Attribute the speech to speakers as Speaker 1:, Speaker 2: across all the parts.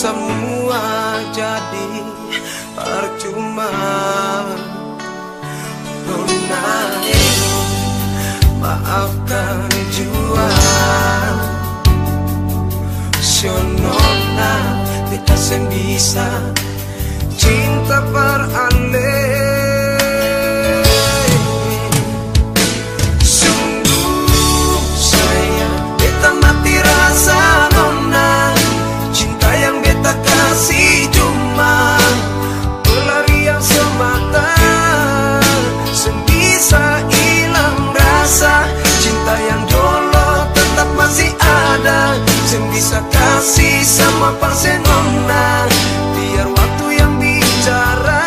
Speaker 1: semua jadi percuma. Nona, maafkan jua. Nona, kita sem bisa cinta per ale. Sungguh sayang, beta mati rasa nona. Cinta yang beta kasih cuma pelarian semata, sebisa hilang rasa. Cinta yang dulu tetap masih ada, bisa kasih sama Parsenona. Biar waktu yang bicara.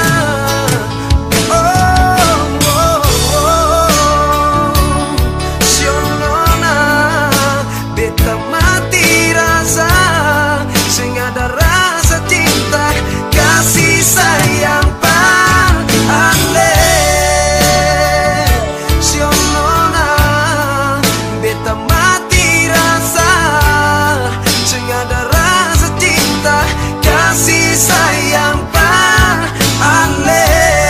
Speaker 1: Sionona, beta mati rasa, sing ada rasa cinta kasih sayang pan ale. Sionona, beta mati rasa, sing ada rasa cinta kasih sayang pan ale.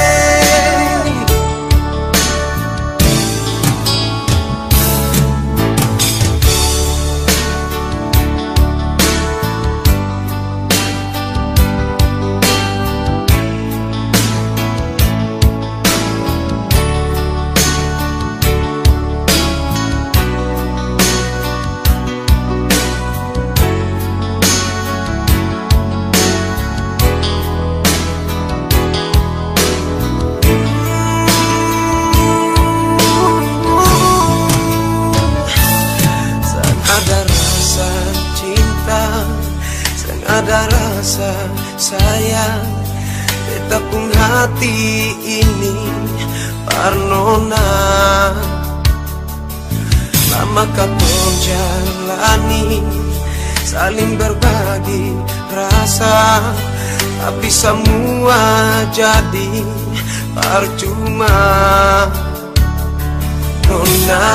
Speaker 1: Ada rasa sayang, beta pun hati ini Parnona. Lama kapon jalani, saling berbagi rasa, tapi semua jadi percuma. Nona,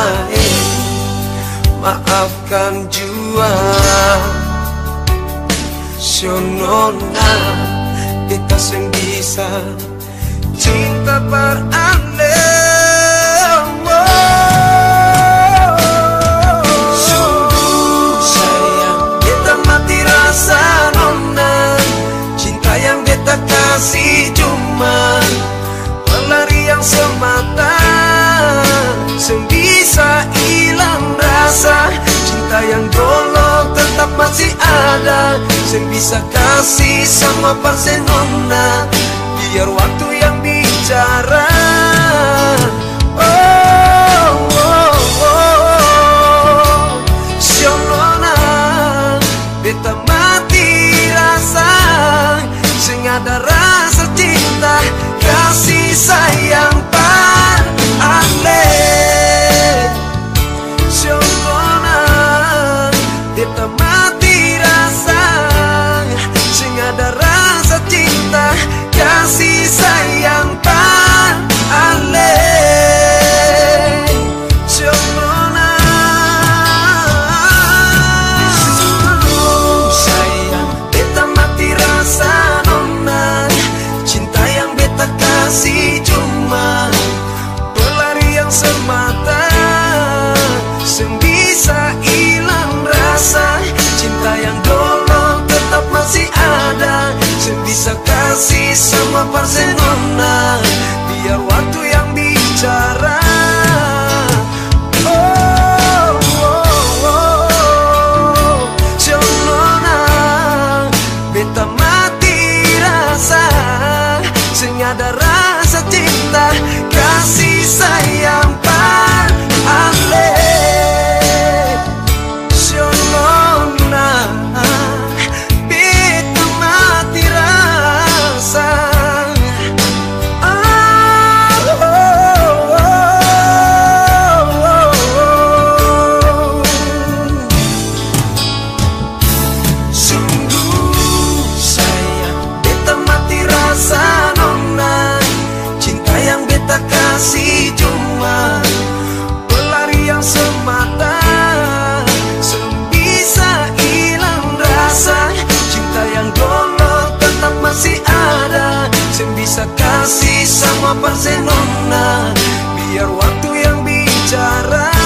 Speaker 1: maafkan jua. Nona, kita sing bisa cinta per ale. Sungguh sayang, beta mati rasa nona. Cinta yang beta kasih cuma pelarian semata, sing bisa hilang rasa. Cinta yang dulu tetap masih ada, sing bisa kasih sama Parsenona. Biar waktu yang bicara. Sionona, beta mati rasa, sing ada rasa cinta kasih sayang pan ale. Sionona, beta mati rasa, sing ada rasa cinta kasih sayang pan ale. Sionona, sayang, beta mati rasa nona. Cinta yang beta kasih cuma pelarian semata, sing bisa hilang rasa. Cinta yang dulu tetap masih ada, sing bisa kasih sama Parsenona. Biar waktu yang bicara. Sionona, beta mati rasa, sing ada rasa cinta kasih sayang pan ale. Sionona, beta mati rasa. Sungguh sayang, beta mati rasa nona. Cen bisa kasih sama Barcelona, biar waktu yang bicara.